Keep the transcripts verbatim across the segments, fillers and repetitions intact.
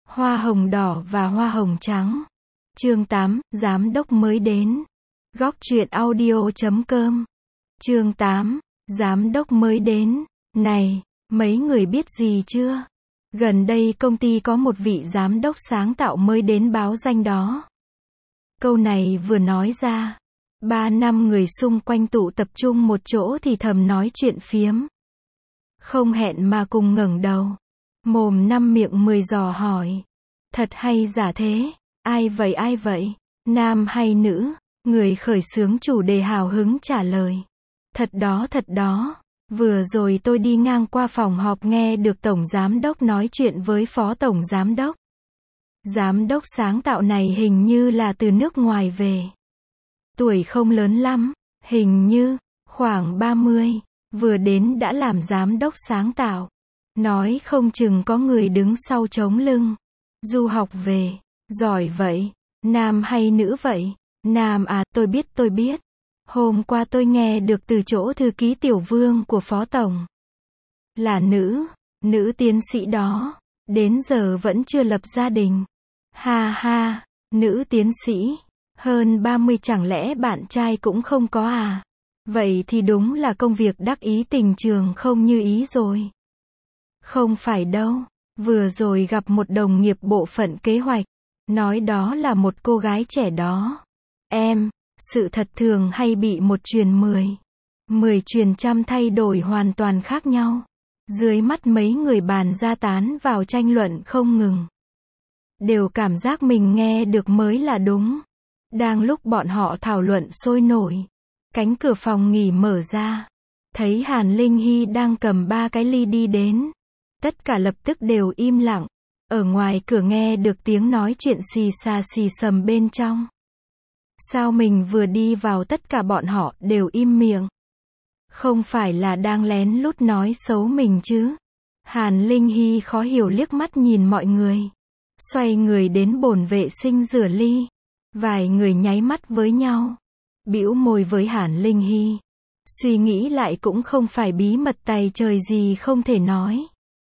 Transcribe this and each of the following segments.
Hoa hồng đỏ và hoa hồng trắng. Chương tám, giám đốc mới đến. Góc truyện audio chấm com. Chương tám, giám đốc mới đến. Này, mấy người biết gì chưa? Gần đây công ty có một vị giám đốc sáng tạo mới đến báo danh đó. Câu này vừa nói ra, ba năm người xung quanh tụ tập trung một chỗ thì thầm nói chuyện phiếm. Không hẹn mà cùng ngẩng đầu. Mồm năm miệng mười dò hỏi. Thật hay giả thế? Ai vậy ai vậy? Nam hay nữ? Người khởi xướng chủ đề hào hứng trả lời. Thật đó thật đó. Vừa rồi tôi đi ngang qua phòng họp nghe được Tổng Giám đốc nói chuyện với Phó Tổng Giám đốc. Giám đốc sáng tạo này hình như là từ nước ngoài về. Tuổi không lớn lắm, hình như, khoảng ba mươi, vừa đến đã làm giám đốc sáng tạo. Nói không chừng có người đứng sau chống lưng. Du học về, giỏi vậy, nam hay nữ vậy? Nam à, tôi biết tôi biết. Hôm qua tôi nghe được từ chỗ thư ký tiểu vương của Phó Tổng. Là nữ, nữ tiến sĩ đó, đến giờ vẫn chưa lập gia đình. Ha ha, nữ tiến sĩ, hơn ba mươi chẳng lẽ bạn trai cũng không có à? Vậy thì đúng là công việc đắc ý tình trường không như ý rồi. Không phải đâu, vừa rồi gặp một đồng nghiệp bộ phận kế hoạch, nói đó là một cô gái trẻ đó. Em, sự thật thường hay bị một truyền mười, mười truyền trăm thay đổi hoàn toàn khác nhau. Dưới mắt mấy người bàn ra tán vào tranh luận không ngừng. Đều cảm giác mình nghe được mới là đúng. Đang lúc bọn họ thảo luận sôi nổi, cánh cửa phòng nghỉ mở ra. Thấy Hàn Linh Hy đang cầm ba cái ly đi đến. Tất cả lập tức đều im lặng. Ở ngoài cửa nghe được tiếng nói chuyện xì xà xì xầm bên trong. Sao mình vừa đi vào tất cả bọn họ đều im miệng? Không phải là đang lén lút nói xấu mình chứ? Hàn Linh Hy khó hiểu liếc mắt nhìn mọi người. Xoay người đến bồn vệ sinh rửa ly. Vài người nháy mắt với nhau. Bĩu môi với Hàn Linh Hy. Suy nghĩ lại cũng không phải bí mật tày trời gì không thể nói.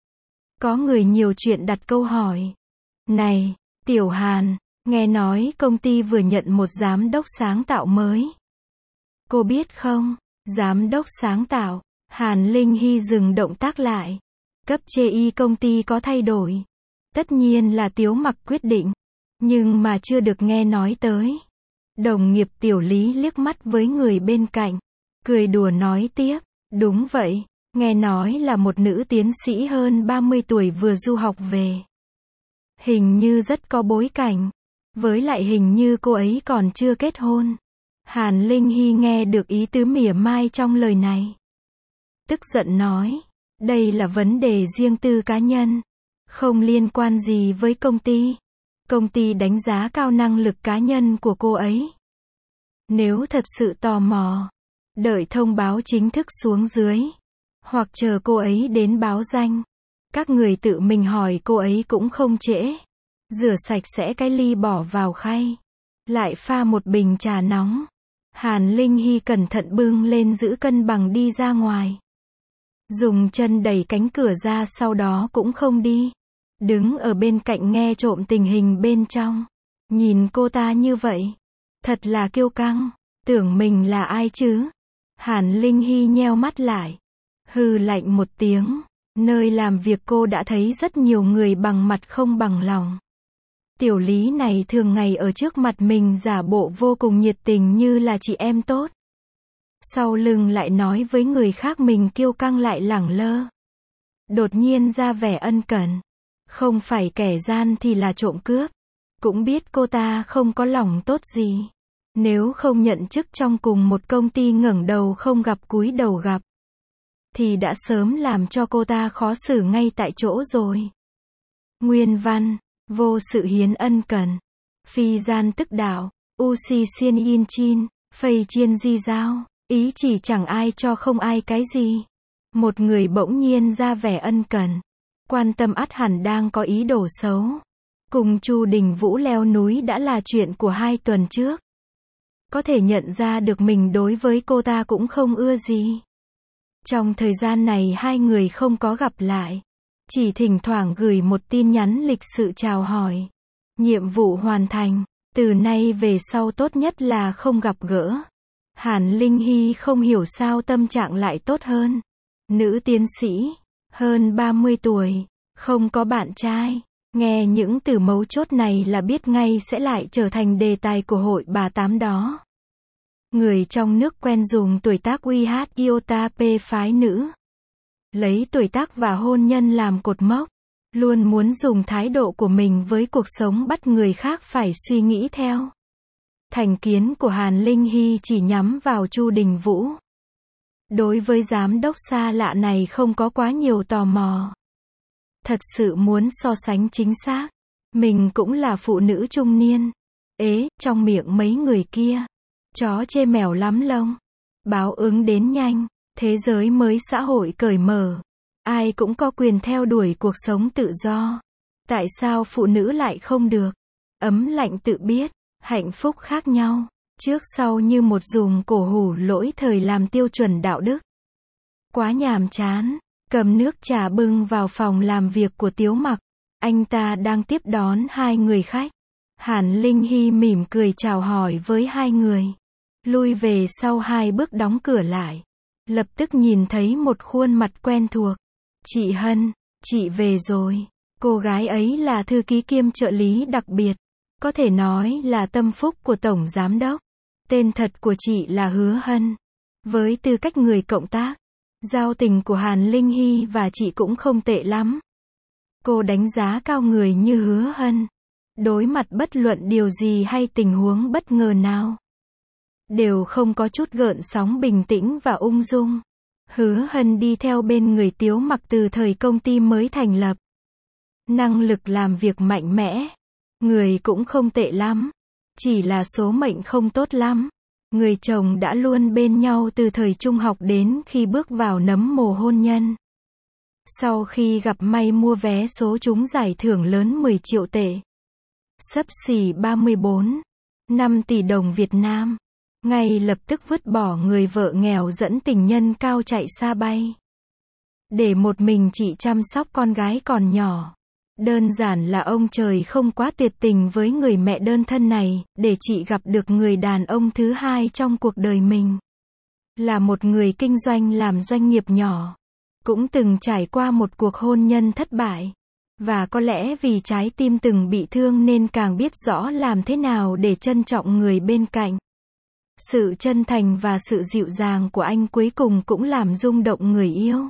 Có người nhiều chuyện đặt câu hỏi. Này, Tiểu Hàn, nghe nói công ty vừa nhận một giám đốc sáng tạo mới. Cô biết không? Giám đốc sáng tạo. Hàn Linh Hy dừng động tác lại. Cấp chê y công ty có thay đổi. Tất nhiên là Tiếu Mặc quyết định. Nhưng mà chưa được nghe nói tới. Đồng nghiệp Tiểu Lý liếc mắt với người bên cạnh. Cười đùa nói tiếp. Đúng vậy. Nghe nói là một nữ tiến sĩ hơn ba mươi tuổi vừa du học về. Hình như rất có bối cảnh. Với lại hình như cô ấy còn chưa kết hôn. Hàn Linh Hy nghe được ý tứ mỉa mai trong lời này. Tức giận nói. Đây là vấn đề riêng tư cá nhân. Không liên quan gì với công ty. Công ty đánh giá cao năng lực cá nhân của cô ấy. Nếu thật sự tò mò, đợi thông báo chính thức xuống dưới. Hoặc chờ cô ấy đến báo danh. Các người tự mình hỏi cô ấy cũng không trễ. Rửa sạch sẽ cái ly bỏ vào khay. Lại pha một bình trà nóng. Hàn Linh Hy cẩn thận bưng lên giữ cân bằng đi ra ngoài. Dùng chân đẩy cánh cửa ra sau đó cũng không đi. Đứng ở bên cạnh nghe trộm tình hình bên trong. Nhìn cô ta như vậy. Thật là kiêu căng. Tưởng mình là ai chứ? Hàn Linh Hy nheo mắt lại. Hừ lạnh một tiếng. Nơi làm việc cô đã thấy rất nhiều người bằng mặt không bằng lòng. Tiểu Lý này thường ngày ở trước mặt mình giả bộ vô cùng nhiệt tình như là chị em tốt. Sau lưng lại nói với người khác mình kiêu căng lại lẳng lơ. Đột nhiên ra vẻ ân cần. Không phải kẻ gian thì là trộm cướp. Cũng biết cô ta không có lòng tốt gì. Nếu không nhận chức trong cùng một công ty ngẩng đầu không gặp cúi đầu gặp. Thì đã sớm làm cho cô ta khó xử ngay tại chỗ rồi. Nguyên văn. Vô sự hiến ân cần. Phi gian tức đạo. U si xiên yên chin. Phây chiên di giao. Ý chỉ chẳng ai cho không ai cái gì. Một người bỗng nhiên ra vẻ ân cần. Quan tâm ắt hẳn đang có ý đồ xấu. Cùng Chu Đình Vũ leo núi đã là chuyện của hai tuần trước. Có thể nhận ra được mình đối với cô ta cũng không ưa gì. Trong thời gian này hai người không có gặp lại. chỉ thỉnh thoảng gửi một tin nhắn lịch sự chào hỏi. Nhiệm vụ hoàn thành, từ nay về sau tốt nhất là không gặp gỡ. Hàn Linh Hy không hiểu sao tâm trạng lại tốt hơn. Nữ tiến sĩ, hơn ba mươi tuổi, không có bạn trai. Nghe những từ mấu chốt này là biết ngay sẽ lại trở thành đề tài của hội bà tám đó. Người trong nước quen dùng tuổi tác u hát iota p phái nữ. Lấy tuổi tác và hôn nhân làm cột mốc. Luôn muốn dùng thái độ của mình với cuộc sống bắt người khác phải suy nghĩ theo. Thành kiến của Hàn Linh Hy chỉ nhắm vào Chu Đình Vũ. Đối với giám đốc xa lạ này không có quá nhiều tò mò. Thật sự muốn so sánh chính xác. Mình cũng là phụ nữ trung niên. Ế, trong miệng mấy người kia. Chó chê mèo lắm lông. Báo ứng đến nhanh. Thế giới mới xã hội cởi mở. Ai cũng có quyền theo đuổi cuộc sống tự do. Tại sao phụ nữ lại không được? Ấm lạnh tự biết. Hạnh phúc khác nhau. Trước sau như một dùng cổ hủ lỗi thời làm tiêu chuẩn đạo đức. Quá nhàm chán. Cầm nước trà bưng vào phòng làm việc của Tiếu Mặc. Anh ta đang tiếp đón hai người khách. Hàn Linh Hy mỉm cười chào hỏi với hai người. Lui về sau hai bước đóng cửa lại. Lập tức nhìn thấy một khuôn mặt quen thuộc. Chị Hân, chị về rồi. Cô gái ấy là thư ký kiêm trợ lý đặc biệt. Có thể nói là tâm phúc của Tổng Giám đốc. Tên thật của chị là Hứa Hân. Với tư cách người cộng tác, giao tình của Hàn Linh Hy và chị cũng không tệ lắm. Cô đánh giá cao người như Hứa Hân. Đối mặt bất luận điều gì hay tình huống bất ngờ nào, đều không có chút gợn sóng, bình tĩnh và ung dung. Hứa Hân đi theo bên người Tiếu Mặc từ thời công ty mới thành lập. Năng lực làm việc mạnh mẽ. Người cũng không tệ lắm. Chỉ là số mệnh không tốt lắm. Người chồng đã luôn bên nhau từ thời trung học đến khi bước vào nấm mồ hôn nhân. Sau khi gặp may mua vé số trúng giải thưởng lớn mười triệu tệ. Xấp xỉ ba mươi bốn, năm tỷ đồng Việt Nam. Ngay lập tức vứt bỏ người vợ nghèo dẫn tình nhân cao chạy xa bay. Để một mình chị chăm sóc con gái còn nhỏ. Đơn giản là ông trời không quá tuyệt tình với người mẹ đơn thân này, để chị gặp được người đàn ông thứ hai trong cuộc đời mình. Là một người kinh doanh làm doanh nghiệp nhỏ. Cũng từng trải qua một cuộc hôn nhân thất bại. Và có lẽ vì trái tim từng bị thương nên càng biết rõ làm thế nào để trân trọng người bên cạnh. Sự chân thành và sự dịu dàng của anh cuối cùng cũng làm rung động người yêu.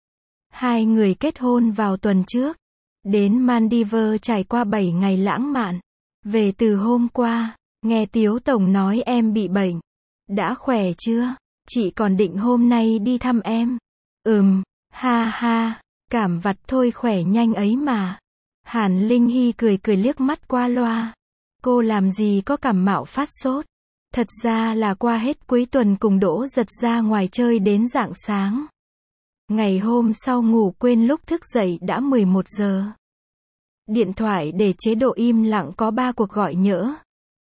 Hai người kết hôn vào tuần trước. Đến Maldives trải qua bảy ngày lãng mạn. Về từ hôm qua, nghe Tiếu Tổng nói em bị bệnh. Đã khỏe chưa? Chị còn định hôm nay đi thăm em. Ừm, ha ha, cảm vặt thôi, khỏe nhanh ấy mà. Hàn Linh Hy cười cười liếc mắt qua loa. Cô làm gì có cảm mạo phát sốt. Thật ra là qua hết cuối tuần cùng Đỗ Giật ra ngoài chơi đến rạng sáng. Ngày hôm sau ngủ quên, lúc thức dậy đã mười một giờ. Điện thoại để chế độ im lặng, có ba cuộc gọi nhỡ.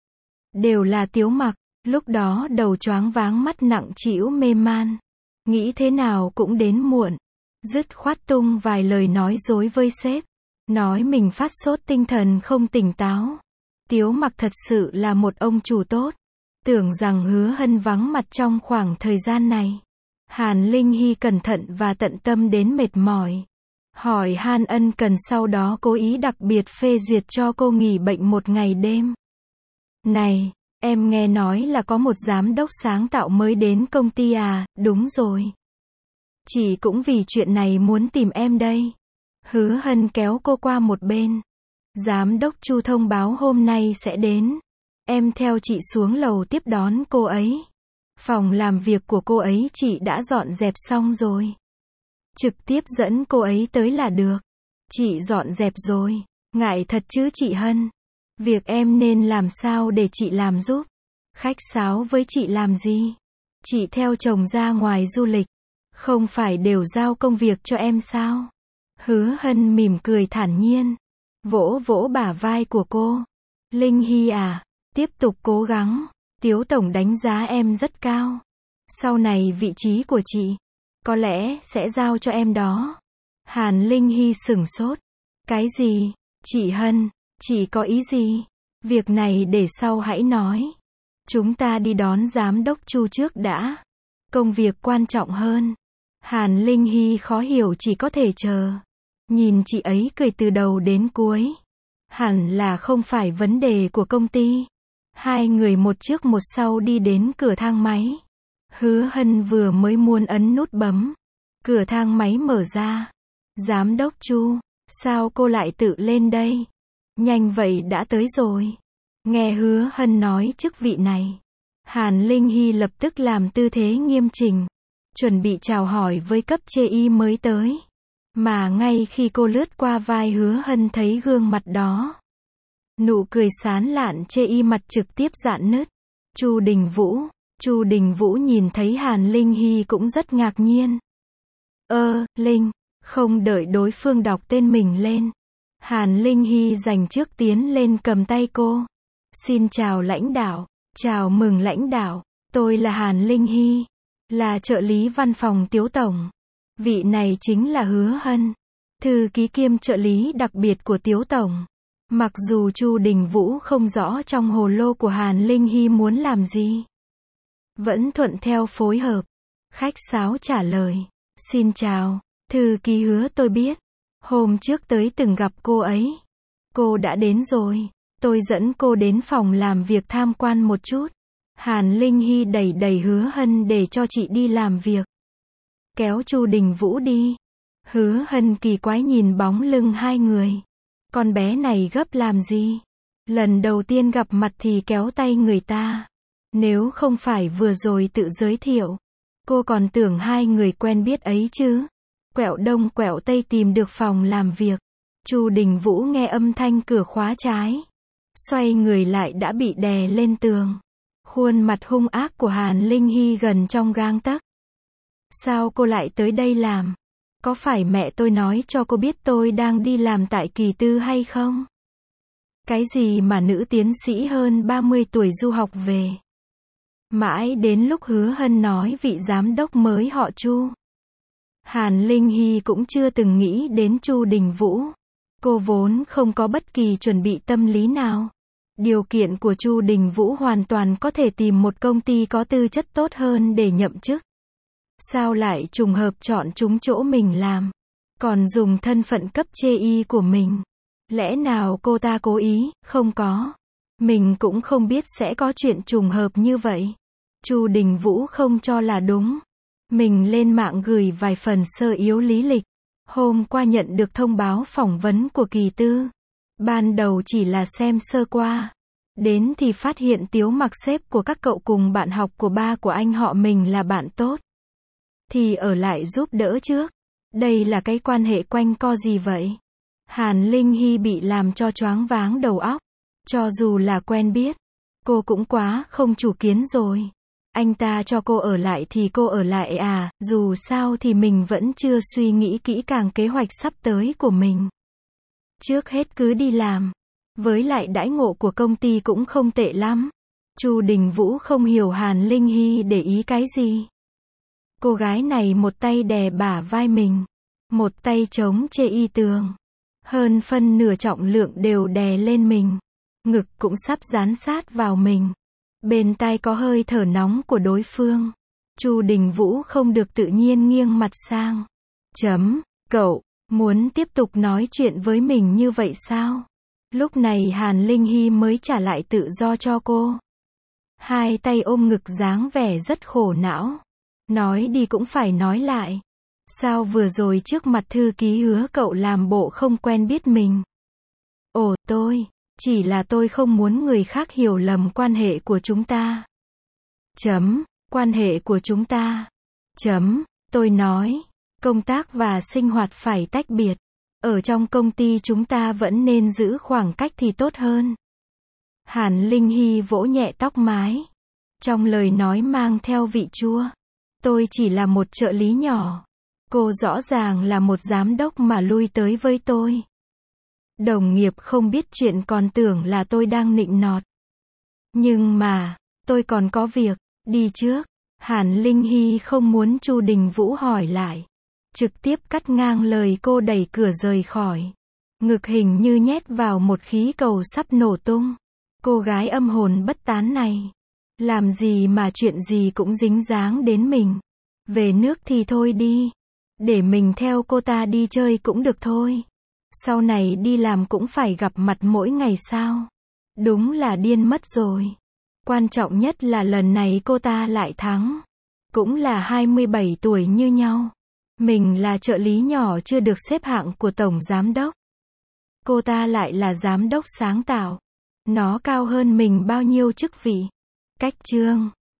Đều là Tiếu Mặc. Lúc đó đầu choáng váng, mắt nặng trĩu mê man. Nghĩ thế nào cũng đến muộn. Dứt khoát tung vài lời nói dối với sếp. Nói mình phát sốt, tinh thần không tỉnh táo. Tiếu Mặc thật sự là một ông chủ tốt. Tưởng rằng Hứa Hân vắng mặt trong khoảng thời gian này. Hàn Linh Hy cẩn thận và tận tâm đến mệt mỏi. Hỏi han ân cần, sau đó cố ý đặc biệt phê duyệt cho cô nghỉ bệnh một ngày đêm. Này, em nghe nói là có một giám đốc sáng tạo mới đến công ty à? Đúng rồi. Chị cũng vì chuyện này muốn tìm em đây. Hứa Hân kéo cô qua một bên. Giám đốc Chu thông báo hôm nay sẽ đến. Em theo chị xuống lầu tiếp đón cô ấy. Phòng làm việc của cô ấy chị đã dọn dẹp xong rồi. Trực tiếp dẫn cô ấy tới là được. Chị dọn dẹp rồi. Ngại thật chứ chị Hân. Việc em nên làm sao để chị làm giúp. Khách sáo với chị làm gì. Chị theo chồng ra ngoài du lịch. Không phải đều giao công việc cho em sao? Hứa Hân mỉm cười thản nhiên. Vỗ vỗ bả vai của cô. Linh Hy à, tiếp tục cố gắng. Tiếu Tổng đánh giá em rất cao. Sau này vị trí của chị có lẽ sẽ giao cho em đó. Hàn Linh Hy sửng sốt. Cái gì? Chị Hân, chị có ý gì? Việc này để sau hãy nói. Chúng ta đi đón giám đốc Chu trước đã. Công việc quan trọng hơn. Hàn Linh Hy khó hiểu chỉ có thể chờ. Nhìn chị ấy cười từ đầu đến cuối. Hẳn là không phải vấn đề của công ty. Hai người một trước một sau đi đến cửa thang máy. Hứa Hân vừa mới muốn ấn nút bấm. Cửa thang máy mở ra. Giám đốc Chu, sao cô lại tự lên đây? Nhanh vậy đã tới rồi. Nghe Hứa Hân nói chức vị này. Hàn Linh Hy lập tức làm tư thế nghiêm chỉnh. Chuẩn bị chào hỏi với cấp chê y mới tới. Mà ngay khi cô lướt qua vai Hứa Hân thấy gương mặt đó. Nụ cười sán lạn chê y mặt trực tiếp rạn nứt. Chu Đình Vũ. Chu Đình Vũ nhìn thấy Hàn Linh Hy cũng rất ngạc nhiên. Ơ, Linh. Không đợi đối phương đọc tên mình lên. Hàn Linh Hy dành trước tiến lên cầm tay cô. Xin chào lãnh đạo. Chào mừng lãnh đạo. Tôi là Hàn Linh Hy. Là trợ lý văn phòng Tiếu Tổng. Vị này chính là Hứa Hân. Thư ký kiêm trợ lý đặc biệt của Tiếu Tổng. Mặc dù Chu Đình Vũ không rõ trong hồ lô của Hàn Linh Hy muốn làm gì. Vẫn thuận theo phối hợp. Khách sáo trả lời. Xin chào. Thư ký Hứa tôi biết. Hôm trước tới từng gặp cô ấy. Cô đã đến rồi. Tôi dẫn cô đến phòng làm việc tham quan một chút. Hàn Linh Hy đẩy đẩy Hứa Hân để cho chị đi làm việc. Kéo Chu Đình Vũ đi. Hứa Hân kỳ quái nhìn bóng lưng hai người. Con bé này gấp làm gì? Lần đầu tiên gặp mặt thì kéo tay người ta. Nếu không phải vừa rồi tự giới thiệu. Cô còn tưởng hai người quen biết ấy chứ. Quẹo đông quẹo tây tìm được phòng làm việc. Chu Đình Vũ nghe âm thanh cửa khóa trái. Xoay người lại đã bị đè lên tường. Khuôn mặt hung ác của Hàn Linh Hy gần trong gang tấc. Sao cô lại tới đây làm? Có phải mẹ tôi nói cho cô biết tôi đang đi làm tại Kỳ Tư hay không? Cái gì mà nữ tiến sĩ hơn ba mươi tuổi du học về? Mãi đến lúc Hứa Hân nói vị giám đốc mới họ Chu. Hàn Linh Hy cũng chưa từng nghĩ đến Chu Đình Vũ. Cô vốn không có bất kỳ chuẩn bị tâm lý nào. Điều kiện của Chu Đình Vũ hoàn toàn có thể tìm một công ty có tư chất tốt hơn để nhậm chức. Sao lại trùng hợp chọn trúng chỗ mình làm? Còn dùng thân phận cấp chê y của mình. Lẽ nào cô ta cố ý? Không có. Mình cũng không biết sẽ có chuyện trùng hợp như vậy. Chu Đình Vũ không cho là đúng. Mình lên mạng gửi vài phần sơ yếu lý lịch. Hôm qua nhận được thông báo phỏng vấn của Kỳ Tư. Ban đầu chỉ là xem sơ qua. Đến thì phát hiện Tiếu Mặc sếp của các cậu cùng bạn học của ba của anh họ mình là bạn tốt. Thì ở lại giúp đỡ trước. Đây là cái quan hệ quanh co gì vậy? Hàn Linh Hy bị làm cho choáng váng đầu óc. Cho dù là quen biết. Cô cũng quá không chủ kiến rồi. Anh ta cho cô ở lại thì cô ở lại à, dù sao thì mình vẫn chưa suy nghĩ kỹ càng kế hoạch sắp tới của mình. Trước hết cứ đi làm. Với lại đãi ngộ của công ty cũng không tệ lắm. Chu Đình Vũ không hiểu Hàn Linh Hy để ý cái gì. Cô gái này một tay đè bả vai mình. Một tay chống chê y tường. Hơn phân nửa trọng lượng đều đè lên mình. Ngực cũng sắp dán sát vào mình. Bên tai có hơi thở nóng của đối phương. Chu Đình Vũ không được tự nhiên nghiêng mặt sang. Chấm, cậu, muốn tiếp tục nói chuyện với mình như vậy sao? Lúc này Hàn Linh Hy mới trả lại tự do cho cô. Hai tay ôm ngực dáng vẻ rất khổ não. Nói đi cũng phải nói lại. Sao vừa rồi trước mặt thư ký Hứa cậu làm bộ không quen biết mình? Ồ, tôi, chỉ là tôi không muốn người khác hiểu lầm quan hệ của chúng ta. Chấm, quan hệ của chúng ta. Chấm, tôi nói, công tác và sinh hoạt phải tách biệt. Ở trong công ty chúng ta vẫn nên giữ khoảng cách thì tốt hơn. Hàn Linh Hy vỗ nhẹ tóc mái. Trong lời nói mang theo vị chua. Tôi chỉ là một trợ lý nhỏ. Cô rõ ràng là một giám đốc mà lui tới với tôi. Đồng nghiệp không biết chuyện còn tưởng là tôi đang nịnh nọt. Nhưng mà, tôi còn có việc, đi trước. Hàn Linh Hy không muốn Chu Đình Vũ hỏi lại. trực tiếp cắt ngang lời cô, đẩy cửa rời khỏi. Ngực hình như nhét vào một khí cầu sắp nổ tung. Cô gái âm hồn bất tán này. Làm gì mà chuyện gì cũng dính dáng đến mình. Về nước thì thôi đi. Để mình theo cô ta đi chơi cũng được thôi. Sau này đi làm cũng phải gặp mặt mỗi ngày sao? Đúng là điên mất rồi. Quan trọng nhất là lần này cô ta lại thắng. Cũng là hai mươi bảy tuổi như nhau. Mình là trợ lý nhỏ chưa được xếp hạng của tổng giám đốc. Cô ta lại là giám đốc sáng tạo. Nó cao hơn mình bao nhiêu chức vị. Cách chương